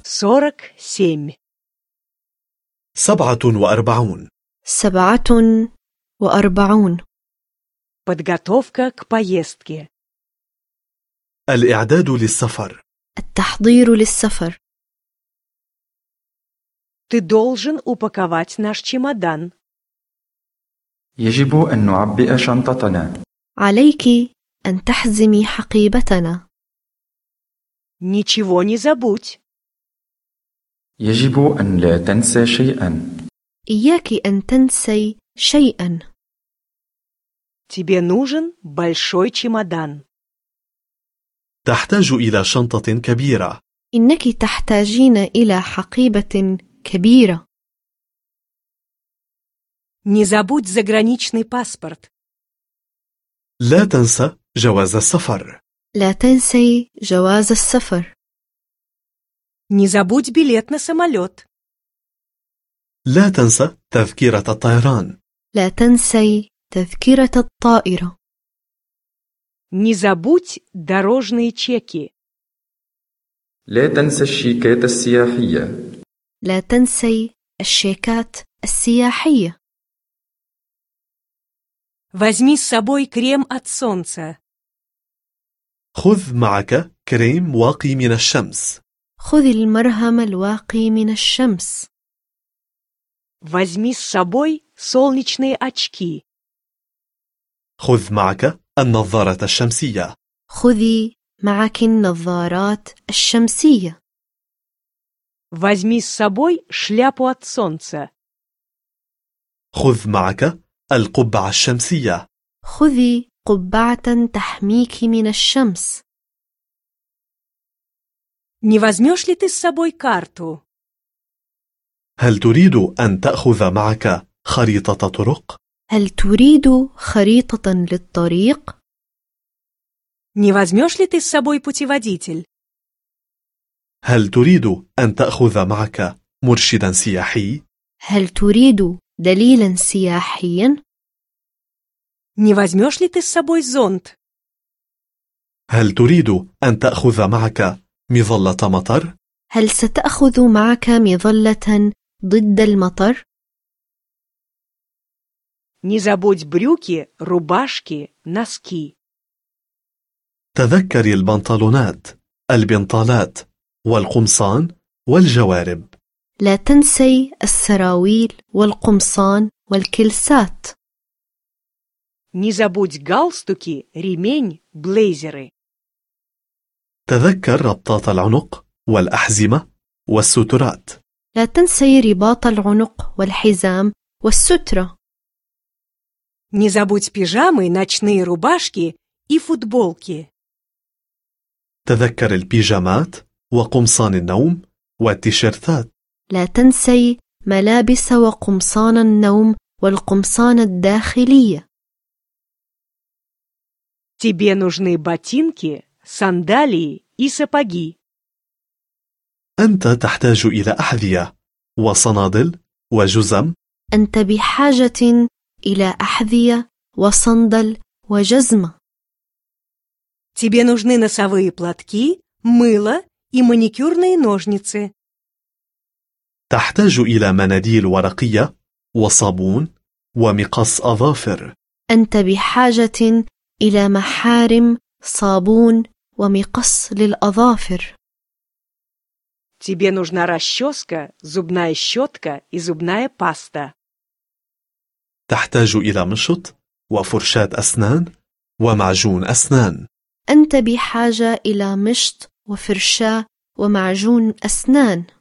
47. 47. 47. Подготовка к поездке. الإعداد للسفر. التحضير للسفر. Ты должен упаковать наш чемодан. يجب أن نعبئ شنطتنا. عليك أن تحزمي حقيبتنا. Ничего не забудь. يجب أن لا تنسى شيئا. إياك أن تنسي شيئا. Тебе нужен большой чемодан. تحتاج إلى شنطة كبيرة. إنك تحتاجين إلى حقيبة كبيرة. Не забудь заграничный паспорт. لا تنسى جواز السفر. لا تنسي جواز السفر. Не забудь билет на самолет. لا تنسى تذكرة الطيران. لا تنسي تذكرة الطائرة. Не забудь дорожные чеки. لا تنسى الشيكات السياحية. لا تنسي الشيكات السياحية. Возьми с собой крем от солнца. خذ معك كريم واقي من الشمس. خذ المرهم الواقي من الشمس. Возьми с собой солнечные очки. خذ معك النظارة الشمسية. خذي معك النظارات الشمسية. Возьми с собой шляпу от солнца. خذ معك القبعة الشمسية. خذي قبعة تحميك من الشمس. Не возьмешь ли ты с собой карту? هل تريد أن تأخذ معك خريطة طرق؟ هل تريد خريطة للطريق؟ Не возьмешь ли ты с собой путеводитель? هل تريد أن تأخذ معك مرشدا سياحي؟ هل تريد دليلا سياحيا؟ Не возьмешь ли ты с собой зонт? هل تريد أن تأخذ معك مظلة مطر؟ هل ستأخذ معك مظلة ضد المطر؟ Не забудь брюки, рубашки, носки. تذكري البنطلونات، البنطالات، والقمصان والجوارب. لا تنسي السراويل والقمصان والكلسات. Не забудь галстуки, ремень, блейзеры. تذكر ربطات العنق والأحزمة والسترات. لا تنسي رباط العنق والحزام والسترة. Не забудь пижамы, ночные рубашки и футболки. تذكر البيجامات وقمصان النوم والتيشيرتات. لا تنسي ملابس وقمصان النوم والقمصان الداخلية. Тебе нужны ботинки, сандалии и сапоги. أنت تحتاج إلى أحذية وصنادل وجزم. أنت بحاجة إلى أحذية وصندل وجزمة. Тебе нужны носовые платки, мыло и маникюрные ножницы. تحتاج إلى مناديل ورقية وصابون ومقص أظافر. أنت بحاجة إلى محارم، صابون ومقص للأظافر. Тебе нужна расческа, зубная щетка и зубная паста. تحتاج إلى مشط وفرشاة أسنان ومعجون أسنان. أنت بحاجة إلى مشط وفرشاة ومعجون أسنان.